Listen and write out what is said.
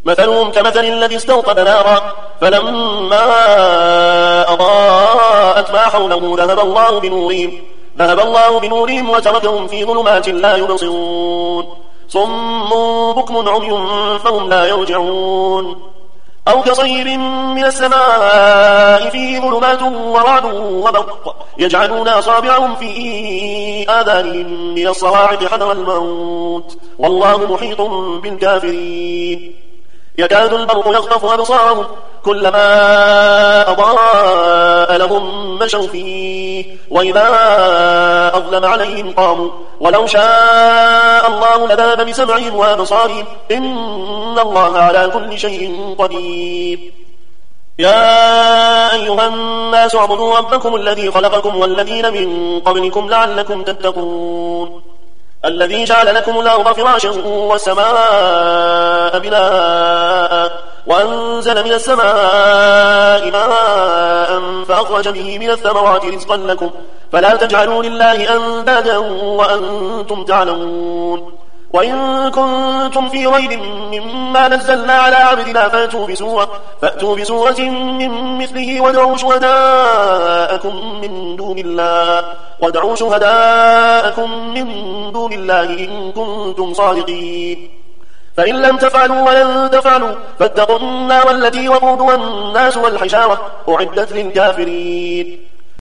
مثلهم كمثل الذي استوقد نارا فلما أضاءت ما حوله ذهب الله بنورهم وتركهم في ظلمات لا يبصرون صم بكم عمي فهم لا يرجعون أو كصيب من السماء فيه ظلمات ورعد وبرق يجعلون أصابعهم في آذانهم من الصواعق حذر الموت والله محيط بالكافرين يكاد البرق يخطف أبصارهم كلما أضاء لهم مشوا فيه وإذا أظلم عليهم قاموا ولو شاء الله لذهب بسمعهم وأبصارهم إن الله على كل شيء قدير يا أيها الناس اعبدوا ربكم الذي خلقكم والذين من قبلكم لعلكم تتقون الذي جعل لكم الأرض فراشا والسماء بناء وأنزل من السماء ماء فأخرج به من الثمرات رزقا لكم فلا تجعلوا لله أندادا وأنتم تعلمون وإن كنتم في ريب مما نزلنا على عبدنا فأتوا بسورة من مثله وادعوا شهداءكم من دون الله إن كنتم صادقين فإن لم تفعلوا ولن تفعلوا فاتقوا النار التي وقودها الناس والحجارة أعدت للكافرين